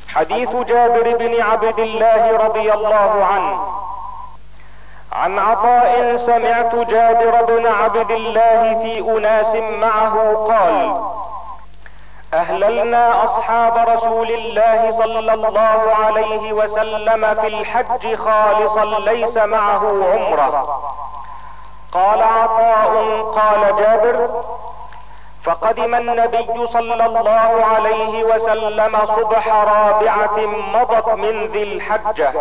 حديث جابر بن عبد الله رضي الله عنه. عن عطاء سمعت جابر بن عبد الله في اناس معه قال: اهللنا اصحاب رسول الله صلى الله عليه وسلم في الحج خالصا ليس معه عمره. قال عطاء: قال جابر: فقدم النبي صلى الله عليه وسلم صبح رابعة مضت من ذي الحجة،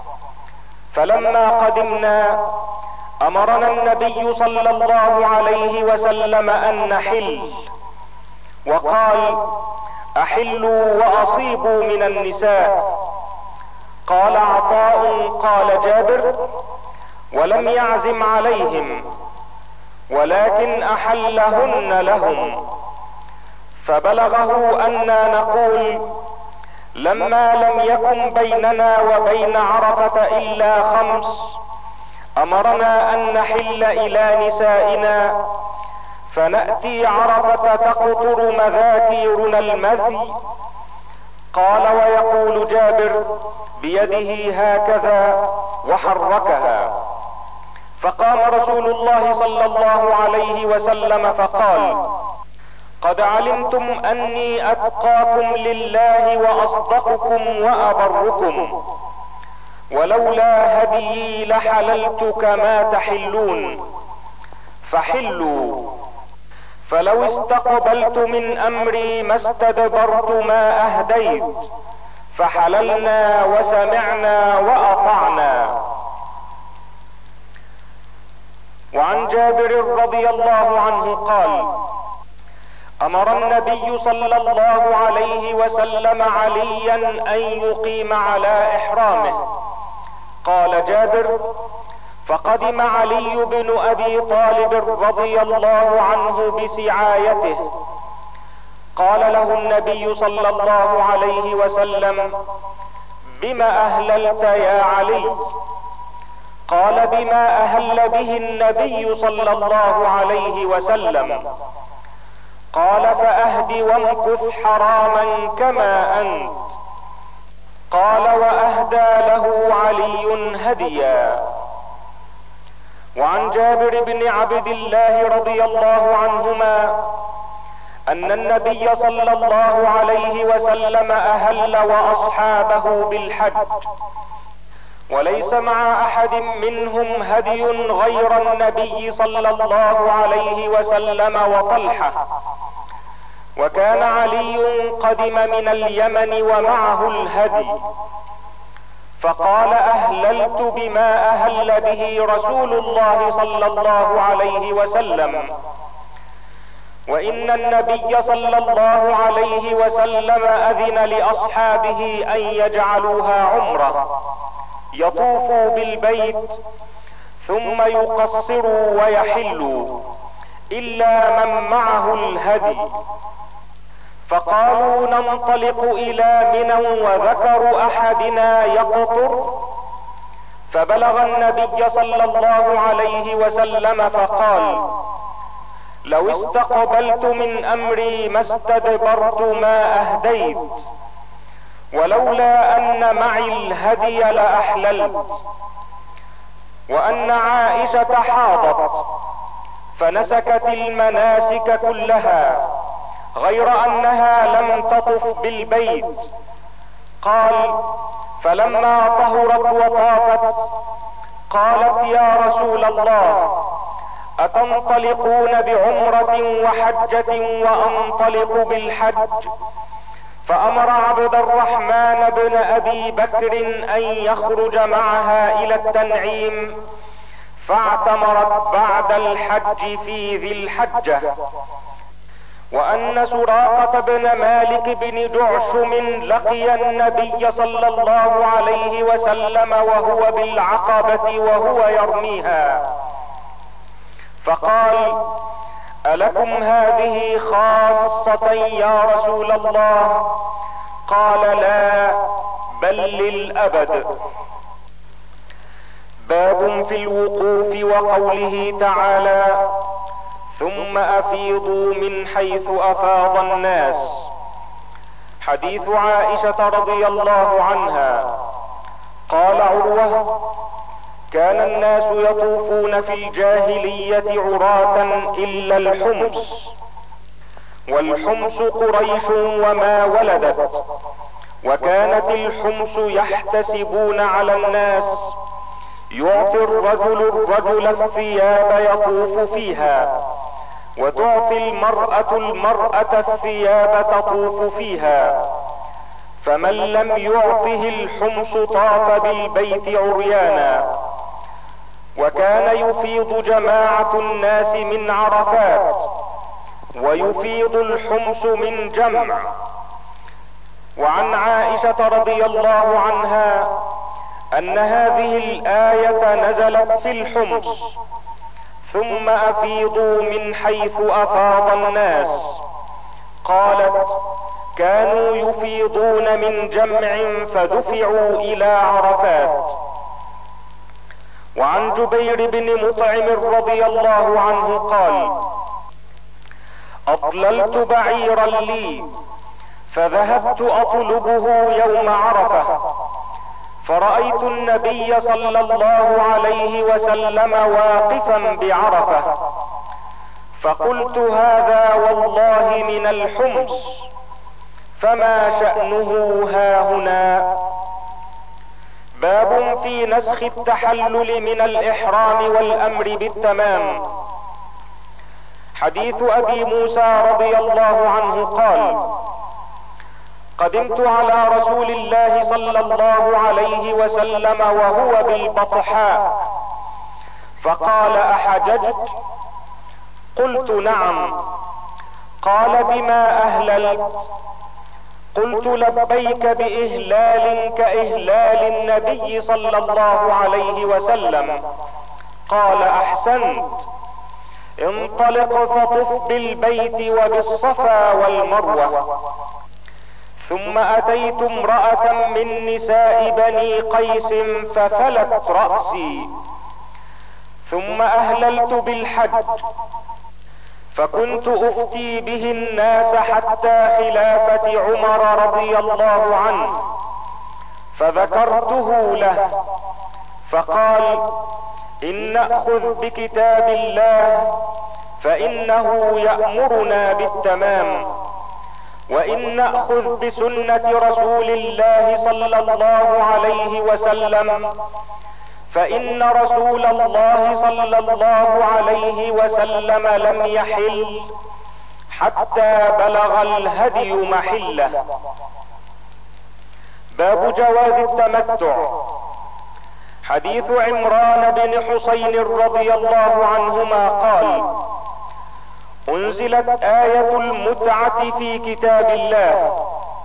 فلما قدمنا امرنا النبي صلى الله عليه وسلم ان نحل، وقال: احلوا واصيبوا من النساء. قال عطاء: قال جابر: ولم يعزم عليهم ولكن احلهن لهم. فبلغه انا نقول: لما لم يكن بيننا وبين عرفة الا 5 امرنا ان نحل الى نسائنا، فنأتي عرفة تقطر مذاكيرنا المذي. قال ويقول جابر بيده هكذا وحركها. فقام رسول الله صلى الله عليه وسلم فقال: قد علمتم اني اتقاكم لله واصدقكم وابركم، ولولا هديي لحللت كما تحلون، فحلوا. فلو استقبلت من امري ما استدبرت ما اهديت، فحللنا وسمعنا واطعنا. وعن جابر رضي الله عنه قال: امر النبي صلى الله عليه وسلم عليا ان يقيم على احرامه. قال جابر: فقدم علي بن ابي طالب رضي الله عنه بسعايته. قال له النبي صلى الله عليه وسلم: بم اهللت يا علي؟ قال: بما اهل به النبي صلى الله عليه وسلم. قال: فاهد وامكث حراما كما انت. قال: واهدى له علي هديا. وعن جابر بن عبد الله رضي الله عنهما ان النبي صلى الله عليه وسلم اهل واصحابه بالحج، وليس مع احد منهم هدي غير النبي صلى الله عليه وسلم وطلحة. وكان علي قدم من اليمن ومعه الهدي، فقال: اهللت بما اهل به رسول الله صلى الله عليه وسلم، وان النبي صلى الله عليه وسلم اذن لاصحابه ان يجعلوها عمرة، يطوفوا بالبيت ثم يقصروا ويحلوا الا من معه الهدي. فقالوا: ننطلق الى منى وذكر احدنا يقطر. فبلغ النبي صلى الله عليه وسلم فقال: لو استقبلت من امري ما استدبرت ما اهديت، ولولا ان معي الهدي لاحللت. وان عائشة حاضت فنسكت المناسك كلها غير انها لم تطف بالبيت. قال: فلما طهرت وطافت قالت: يا رسول الله، اتنطلقون بعمرة وحجة وانطلق بالحج؟ فامر عبد الرحمن بن ابي بكر ان يخرج معها الى التنعيم، فاعتمرت بعد الحج في ذي الحجة. وان سراقة بن مالك بن دعشم لقي النبي صلى الله عليه وسلم وهو بالعقبة وهو يرميها، فقال: ألكم هذه خاصة يا رسول الله؟ قال: لا، بل للأبد. باب في الوقوف وقوله تعالى: ثم افيضوا من حيث افاض الناس. حديث عائشة رضي الله عنها قال عروة: كان الناس يطوفون في الجاهلية عراة الا الحمص، والحمص قريش وما ولدت، وكانت الحمص يحتسبون على الناس، يعطي الرجل الثياب يطوف فيها، وتعطي المرأة الثياب تطوف فيها، فمن لم يعطه الحمص طاف بالبيت عريانا. وكان يفيض جماعة الناس من عرفات، ويفيض الحمص من جمع. وعن عائشة رضي الله عنها ان هذه الآية نزلت في الحمص: ثم افيضوا من حيث افاض الناس. قالت: كانوا يفيضون من جمع فدفعوا الى عرفات. وعن جبير بن مطعم رضي الله عنه قال: اطللت بعيرا لي فذهبت اطلبه يوم عرفة، فرأيت النبي صلى الله عليه وسلم واقفا بعرفة، فقلت: هذا والله من الحمص، فما شأنه هاهنا؟ باب في نسخ التحلل من الإحرام والأمر بالتمام. حديث أبي موسى رضي الله عنه قال: قدمت على رسول الله صلى الله عليه وسلم وهو بالبطحاء، فقال: احججت؟ قلت: نعم. قال: بما اهللت؟ قلت: لبيك باهلال كاهلال النبي صلى الله عليه وسلم. قال: احسنت، انطلق فطف بالبيت وبالصفا والمروة. ثم اتيت امرأة من نساء بني قيس ففلت رأسي، ثم اهللت بالحج، فكنت افتي به الناس حتى خلافة عمر رضي الله عنه، فذكرته له، فقال: ان نأخذ بكتاب الله فانه يأمرنا بالتمام، وان نأخذ بسنة رسول الله صلى الله عليه وسلم فان رسول الله صلى الله عليه وسلم لم يحل حتى بلغ الهدي محله. باب جواز التمتع. حديث عمران بن حسين رضي الله عنهما قال: انزلت آية المتعة في كتاب الله،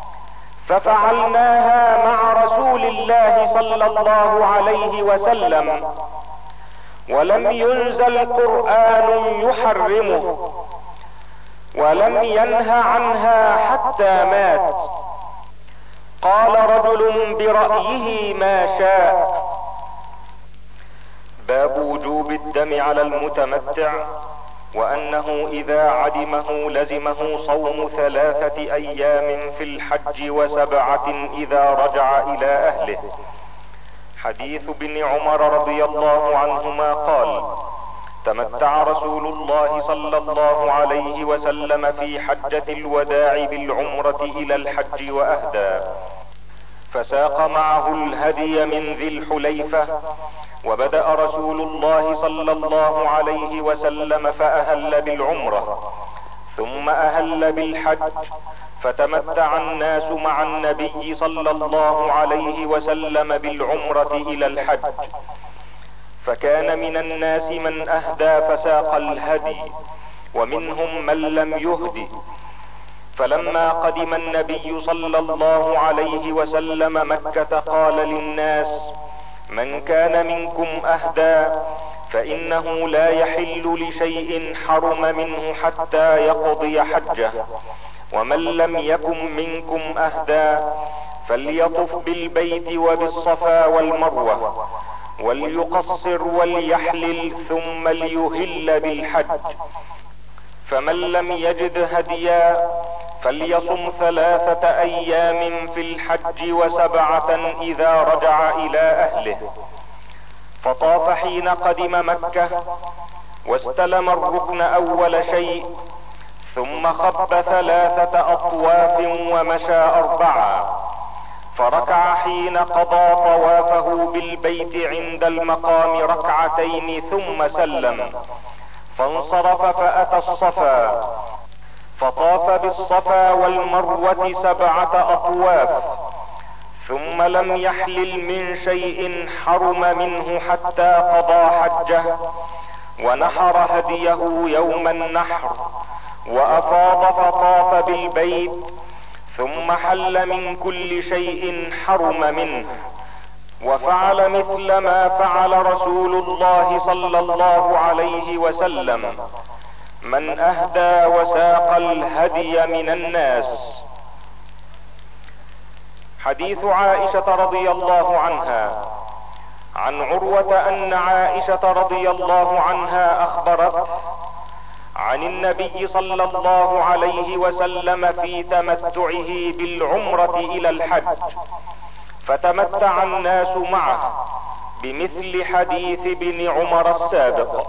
ففعلناها مع رسول الله صلى الله عليه وسلم، ولم ينزل قرآن يحرمه، ولم ينه عنها حتى مات. قال رجل برأيه ما شاء. باب وجوب الدم على المتمتع، وانه اذا عدمه لزمه صوم 3 ايام في الحج و7 اذا رجع الى اهله. حديث ابن عمر رضي الله عنهما قال: تمتع رسول الله صلى الله عليه وسلم في حجة الوداع بالعمرة الى الحج واهدى، فساق معه الهدي من ذي الحليفة، وبدأ رسول الله صلى الله عليه وسلم فأهل بالعمرة، ثم أهل بالحج، فتمتع الناس مع النبي صلى الله عليه وسلم بالعمرة الى الحج، فكان من الناس من اهدى فساق الهدي، ومنهم من لم يهد. فلما قدم النبي صلى الله عليه وسلم مكة قال للناس: من كان منكم اهدى فانه لا يحل لشيء حرم منه حتى يقضي حجه، ومن لم يكن منكم اهدى فليطف بالبيت وبالصفا والمروة، وليقصر وليحلل ثم ليهل بالحج. فمن لم يجد هديا فليصم 3 ايام في الحج و7 اذا رجع الى اهله. فطاف حين قدم مكة واستلم الركن اول شيء، ثم خب 3 اطواف ومشى 4، فركع حين قضى طوافه بالبيت عند المقام 2 ركعتين ثم سلم، فانصرف فاتى الصفا، فطاف بالصفا والمروة 7 اطواف، ثم لم يحلل من شيء حرم منه حتى قضى حجه، ونحر هديه يوم النحر، وافاض فطاف بالبيت، ثم حل من كل شيء حرم منه، وفعل مثل ما فعل رسول الله صلى الله عليه وسلم من اهدى وساق الهدي من الناس. حديث عائشة رضي الله عنها عن عروة ان عائشة رضي الله عنها اخبرته عن النبي صلى الله عليه وسلم في تمتعه بالعمرة الى الحج، فتمتع الناس معه بمثل حديث ابن عمر السابق.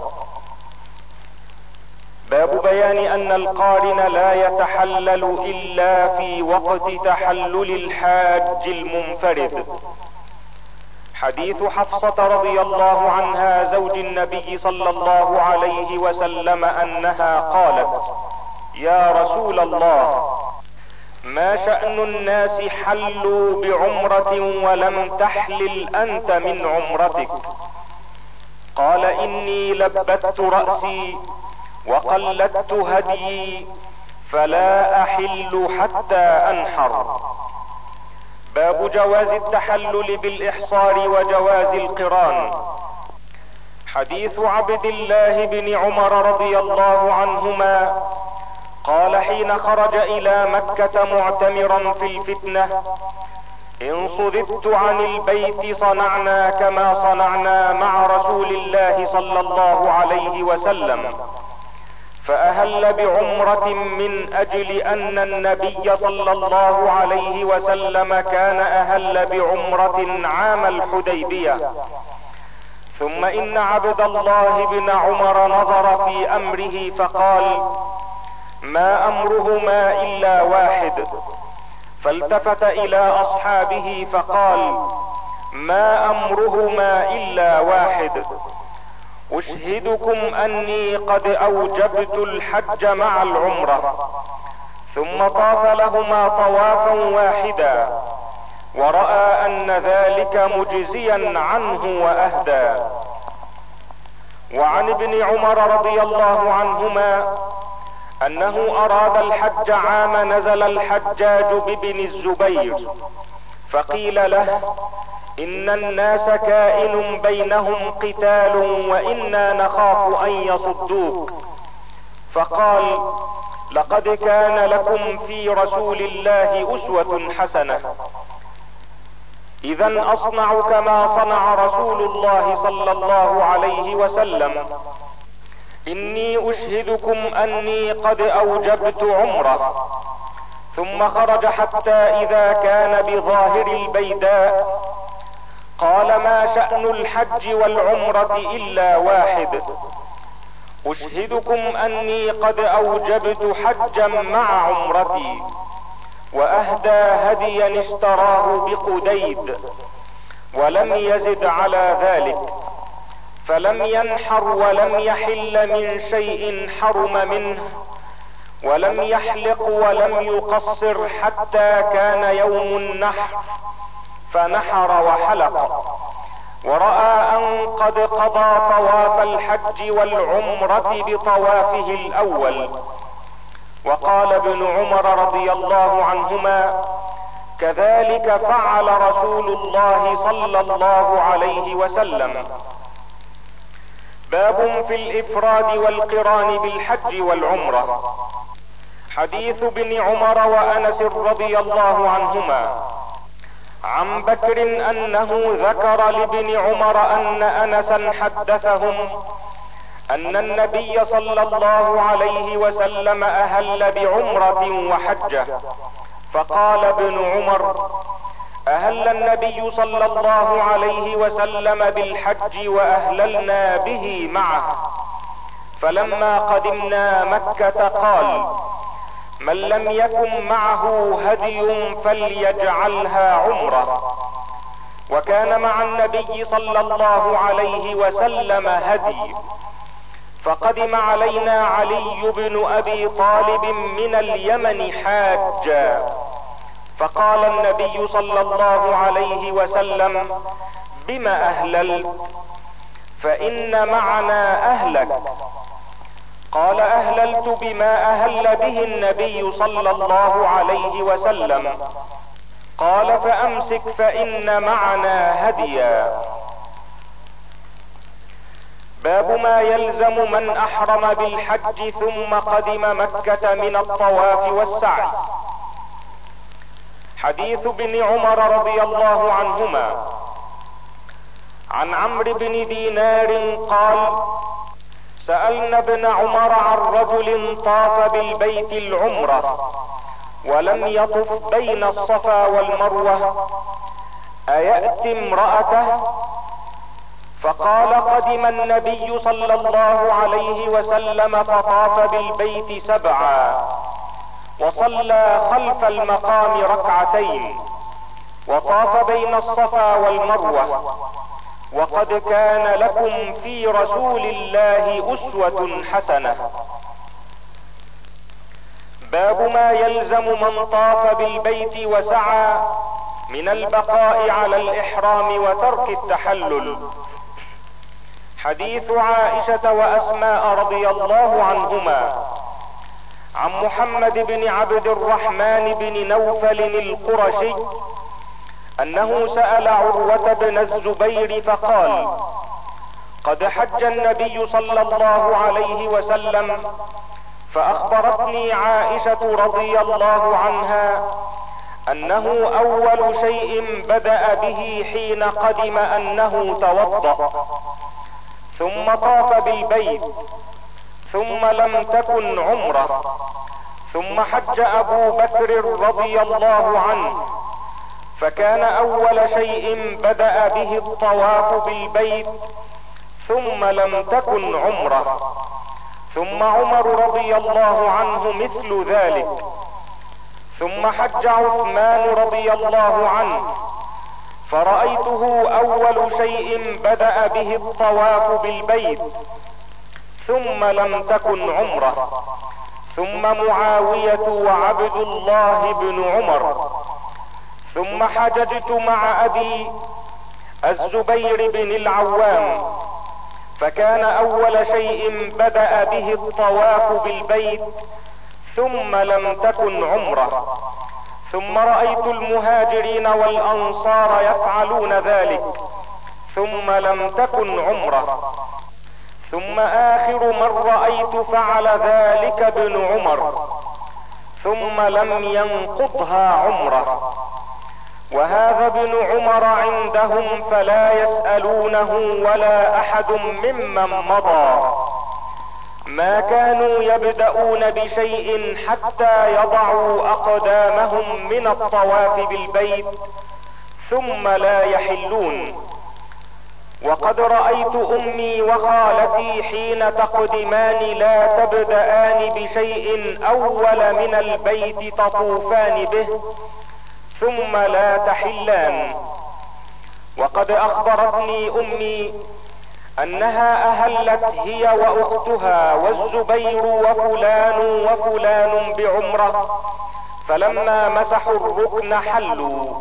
باب بيان ان القارن لا يتحلل الا في وقت تحلل الحاج المنفرد. حديث حفصة رضي الله عنها زوج النبي صلى الله عليه وسلم انها قالت: يا رسول الله، ما شأن الناس حلوا بعمرة ولم تحلل انت من عمرتك؟ قال: اني لبت رأسي وقلدت هديي فلا احل حتى انحر. باب جواز التحلل بالاحصار وجواز القران. حديث عبد الله بن عمر رضي الله عنهما قال حين خرج الى مكة معتمرا في الفتنة: ان صددت عن البيت صنعنا كما صنعنا مع رسول الله صلى الله عليه وسلم، فاهل بعمرة من اجل ان النبي صلى الله عليه وسلم كان اهل بعمرة عام الحديبية. ثم ان عبد الله بن عمر نظر في امره فقال: ما امرهما الا واحد. فالتفت الى اصحابه فقال: ما امرهما الا واحد. اشهدكم اني قد اوجبت الحج مع العمرة. ثم طاف لهما طوافا واحدا، ورأى ان ذلك مجزيا عنه واهدى. وعن ابن عمر رضي الله عنهما انه اراد الحج عام نزل الحجاج بابن الزبير، فقيل له: ان الناس كائن بينهم قتال وانا نخاف ان يصدوك. فقال: لقد كان لكم في رسول الله اسوة حسنة. اذا اصنع كما صنع رسول الله صلى الله عليه وسلم. اني اشهدكم اني قد اوجبت عمرة. ثم خرج حتى اذا كان بظاهر البيداء قال: ما شأن الحج والعمرة الا واحد. اشهدكم اني قد اوجبت حجا مع عمرتي، واهدى هديا اشتراه بقديد، ولم يزد على ذلك، فلم ينحر ولم يحل من شيء حرم منه، ولم يحلق ولم يقصر حتى كان يوم النحر، فنحر وحلق، ورأى ان قد قضى طواف الحج والعمرة بطوافه الاول. وقال ابن عمر رضي الله عنهما: كذلك فعل رسول الله صلى الله عليه وسلم. باب في الافراد والقران بالحج والعمرة. حديث ابن عمر وانس رضي الله عنهما عن بكر انه ذكر لابن عمر ان انسا حدثهم ان النبي صلى الله عليه وسلم اهل بعمرة وحجة، فقال ابن عمر: اهل النبي صلى الله عليه وسلم بالحج واهللنا به معه. فلما قدمنا مكة قال: من لم يكن معه هدي فليجعلها عمرة. وكان مع النبي صلى الله عليه وسلم هدي، فقدم علينا علي بن ابي طالب من اليمن حاجا، فقال النبي صلى الله عليه وسلم: بم اهللت؟ فان معنا اهلك. قال: اهللت بما اهل به النبي صلى الله عليه وسلم. قال: فامسك فان معنا هديا. باب ما يلزم من احرم بالحج ثم قدم مكة من الطواف والسعي. حديث ابن عمر رضي الله عنهما عن عمرو بن دينار قال: سألنا ابن عمر عن رجل طاف بالبيت العمرة ولم يطف بين الصفا والمروة أيأتي امرأته؟ فقال: قدم النبي صلى الله عليه وسلم فطاف بالبيت 7 وصلى خلف المقام 2 وطاف بين الصفا والمروة، وقد كان لكم في رسول الله أسوة حسنة. باب ما يلزم من طاف بالبيت وسعى من البقاء على الإحرام وترك التحلل. حديث عائشة وأسماء رضي الله عنهما عن محمد بن عبد الرحمن بن نوفل القرشي انه سأل عروة بن الزبير فقال: قد حج النبي صلى الله عليه وسلم، فاخبرتني عائشة رضي الله عنها انه اول شيء بدأ به حين قدم انه توضأ، ثم طاف بالبيت، ثم لم تكن عمرة، ثم حج ابو بكر رضي الله عنه، فكان اول شيء بدأ به الطواف بالبيت، ثم لم تكن عمرة، ثم عمر رضي الله عنه مثل ذلك، ثم حج عثمان رضي الله عنه، فرأيته اول شيء بدأ به الطواف بالبيت، ثم لم تكن عمرة، ثم معاوية وعبد الله بن عمر، ثم حججت مع ابي الزبير بن العوام، فكان اول شيء بدأ به الطواف بالبيت، ثم لم تكن عمرة، ثم رأيت المهاجرين والانصار يفعلون ذلك، ثم لم تكن عمرة، ثم اخر من رأيت فعل ذلك ابن عمر، ثم لم ينقضها عمرة. وهذا ابن عمر عندهم فلا يسألونه ولا احد ممن مضى، ما كانوا يبدأون بشيء حتى يضعوا اقدامهم من الطواف بالبيت ثم لا يحلون. وقد رأيت امي وخالتي حين تقدمان لا تبدأان بشيء اول من البيت تطوفان به ثم لا تحلان. وقد اخبرتني امي انها اهلت هي واختها والزبير وفلان وفلان بعمرة، فلما مسحوا الركن حلوا.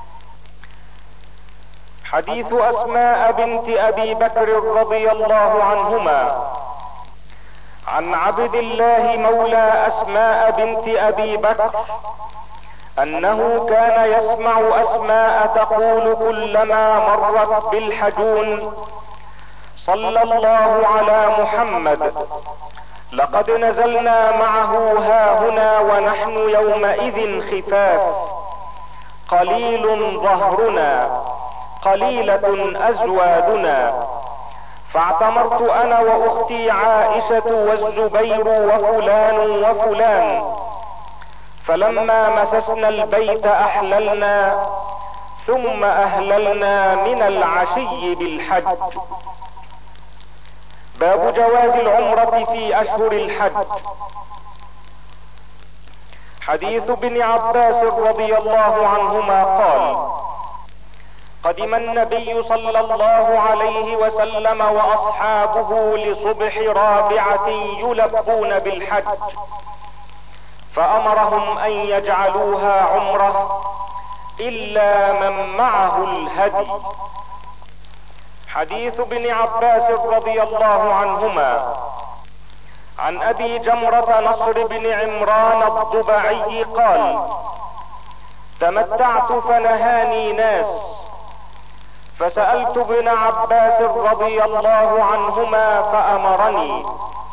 حديث اسماء بنت ابي بكر رضي الله عنهما عن عبد الله مولى اسماء بنت ابي بكر انه كان يسمع اسماء تقول كلما مرت بالحجون: صلى الله على محمد، لقد نزلنا معه هاهنا ونحن يومئذ خفاف، قليل ظهرنا قليلة ازوادنا، فاعتمرت انا واختي عائشة والزبير وفلان وفلان، فلما مسسنا البيت احللنا، ثم اهللنا من العشي بالحج. باب جواز العمرة في اشهر الحج. حديث ابن عباس رضي الله عنهما قال: قدم النبي صلى الله عليه وسلم واصحابه لصبح رابعة يلبون بالحج، فامرهم ان يجعلوها عمرة الا من معه الهدي. حديث ابن عباس رضي الله عنهما. عن ابي جمرة نصر بن عمران الضبعي قال: تمتعت فنهاني ناس، فسألت ابن عباس رضي الله عنهما فأمرني،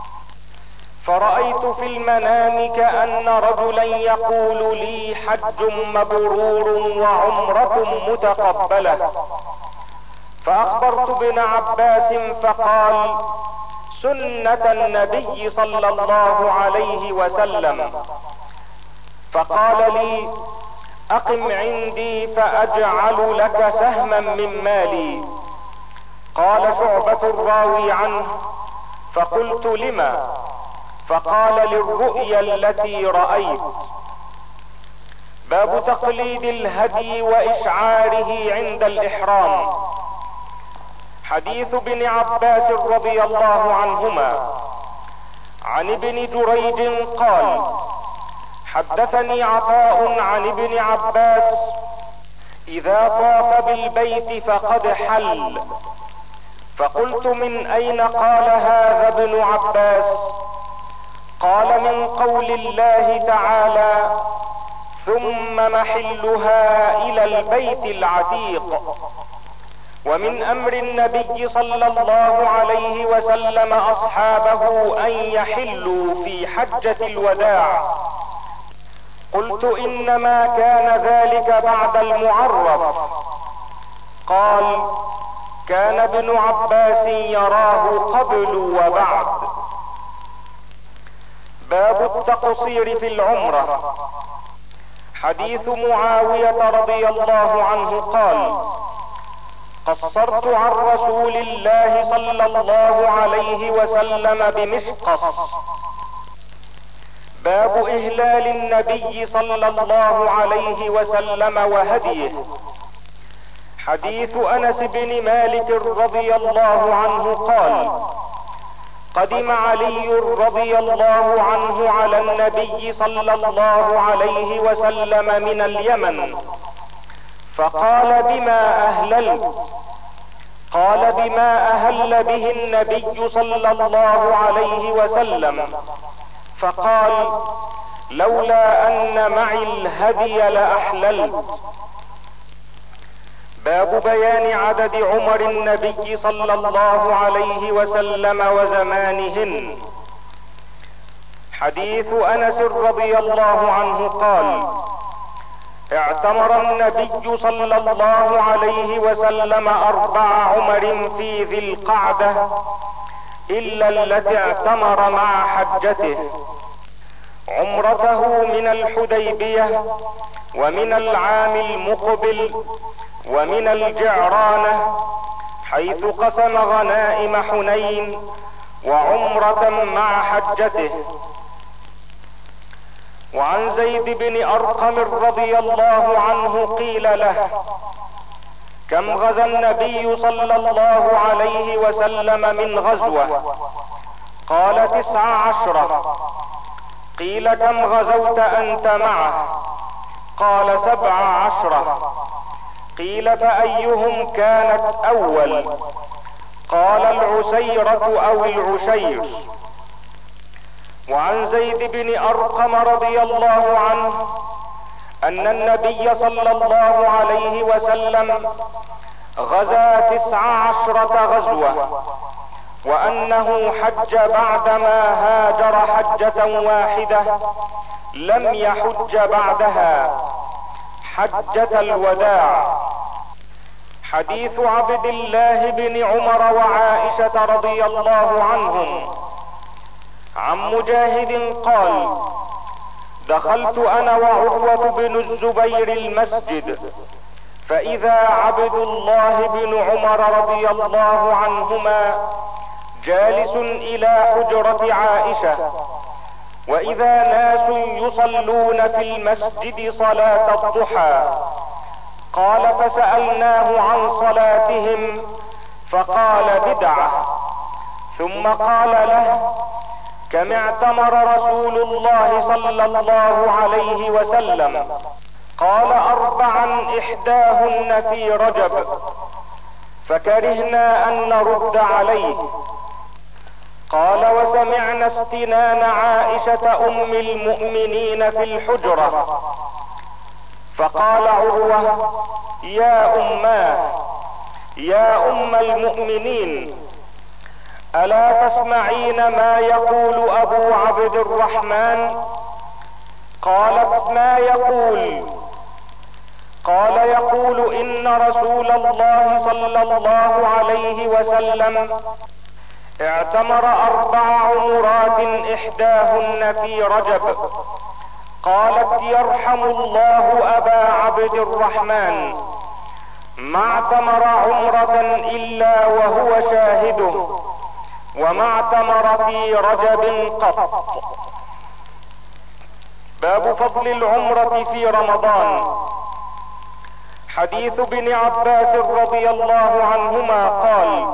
فرأيت في المنام كأن رجلا يقول لي: حج مبرور وعمرة متقبلة. فأخبرت ابن عباس فقال: سنة النبي صلى الله عليه وسلم. فقال لي: اقم عندي فاجعل لك سهما من مالي. قال شعبة الراوي عنه: فقلت: لما؟ فقال: للرؤيا التي رأيت. باب تقليد الهدي واشعاره عند الاحرام. حديث ابن عباس رضي الله عنهما. عن ابن جريج قال: حدثني عطاء عن ابن عباس: اذا طاف بالبيت فقد حل. فقلت: من اين قال هذا ابن عباس؟ قال: من قول الله تعالى: ثم محلها الى البيت العتيق. ومن امر النبي صلى الله عليه وسلم اصحابه ان يحلوا في حجة الوداع. قلت: انما كان ذلك بعد المعرف. قال: كان ابن عباس يراه قبل وبعد. باب التقصير في العمرة. حديث معاوية رضي الله عنه قال: قصرت عن رسول الله صلى الله عليه وسلم بمشقص. باب اهلال النبي صلى الله عليه وسلم وهديه. حديث انس بن مالك رضي الله عنه قال: قدم علي رضي الله عنه على النبي صلى الله عليه وسلم من اليمن، فقال: بما اهللت؟ قال: بما اهل به النبي صلى الله عليه وسلم. فقال: لولا ان معي الهدي لاحللت. باب بيان عدد عمر النبي صلى الله عليه وسلم وزمانهن. حديث انس رضي الله عنه قال: اعتمر النبي صلى الله عليه وسلم 4 عمر في ذي القعدة الا التي اعتمر مع حجته: عمرته من الحديبية، ومن العام المقبل، ومن الجعرانة حيث قسم غنائم حنين، وعمرة مع حجته. وعن زيد بن ارقم رضي الله عنه قيل له: كم غزا النبي صلى الله عليه وسلم من غزوة؟ قال: 19. قيل: كم غزوت انت معه؟ قال: 17. قيل: فايهم كانت اول؟ قال: العسيرة او العشير. وعن زيد بن ارقم رضي الله عنه ان النبي صلى الله عليه وسلم غزا 19 غزوة، وانه حج بعدما هاجر حجة واحدة لم يحج بعدها، حجة الوداع. حديث عبد الله بن عمر وعائشة رضي الله عنهم. عن مجاهد قال: دخلت انا وعروة بن الزبير المسجد، فاذا عبد الله بن عمر رضي الله عنهما جالس الى حجرة عائشة، واذا ناس يصلون في المسجد صلاة الضحى. قال: فسألناه عن صلاتهم فقال: بدعة. ثم قال له: كم اعتمر رسول الله صلى الله عليه وسلم؟ قال: 4 احداهن في رجب. فكرهنا ان نرد عليه. قال: وسمعنا استنان عائشة ام المؤمنين في الحجرة. فقال عروة: يا اماه، يا ام المؤمنين، الا تسمعين ما يقول ابو عبد الرحمن؟ قالت: ما يقول؟ قال: يقول ان رسول الله صلى الله عليه وسلم اعتمر 4 عمرات احداهن في رجب. قالت: يرحم الله ابا عبد الرحمن، ما اعتمر عمرة الا وهو شاهده، وما اعتمر في رجب قط. باب فضل العمرة في رمضان. حديث ابن عباس رضي الله عنهما قال: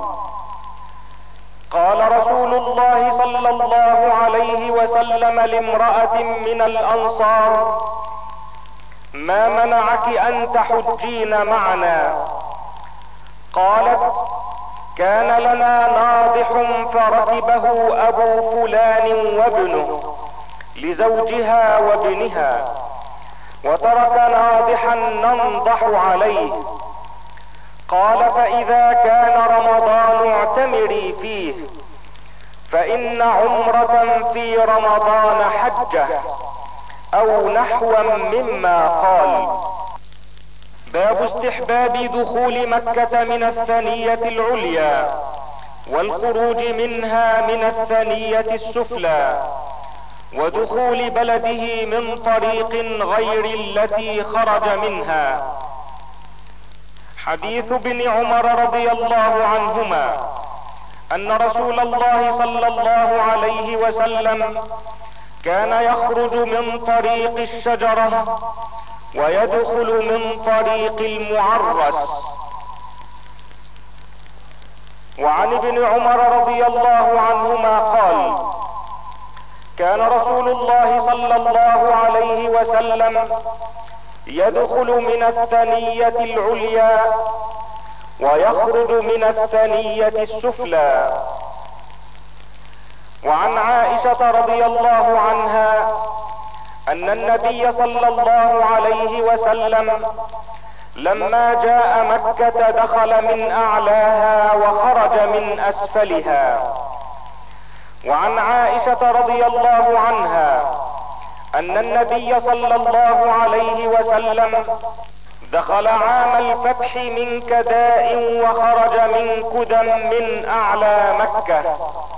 قال رسول الله صلى الله عليه وسلم لامرأة من الانصار: ما منعك ان تحجين معنا؟ قالت: كان لنا ناضح فركبه ابو فلان وابنه لزوجها وابنها، وترك ناضحا ننضح عليه. قال: فاذا كان رمضان اعتمري فيه، فان عمرة في رمضان حجة، او نحوا مما قال. باب استحباب دخول مكة من الثنية العليا والخروج منها من الثنية السفلى، ودخول بلده من طريق غير التي خرج منها. حديث ابن عمر رضي الله عنهما ان رسول الله صلى الله عليه وسلم كان يخرج من طريق الشجرة ويدخل من طريق المعرس. وعن ابن عمر رضي الله عنهما قال: كان رسول الله صلى الله عليه وسلم يدخل من الثنية العليا ويخرج من الثنية السفلى. وعن عائشة رضي الله عنها ان النبي صلى الله عليه وسلم لما جاء مكة دخل من اعلاها وخرج من اسفلها. وعن عائشة رضي الله عنها ان النبي صلى الله عليه وسلم دخل عام الفتح من كداء وخرج من كدم من اعلى مكة.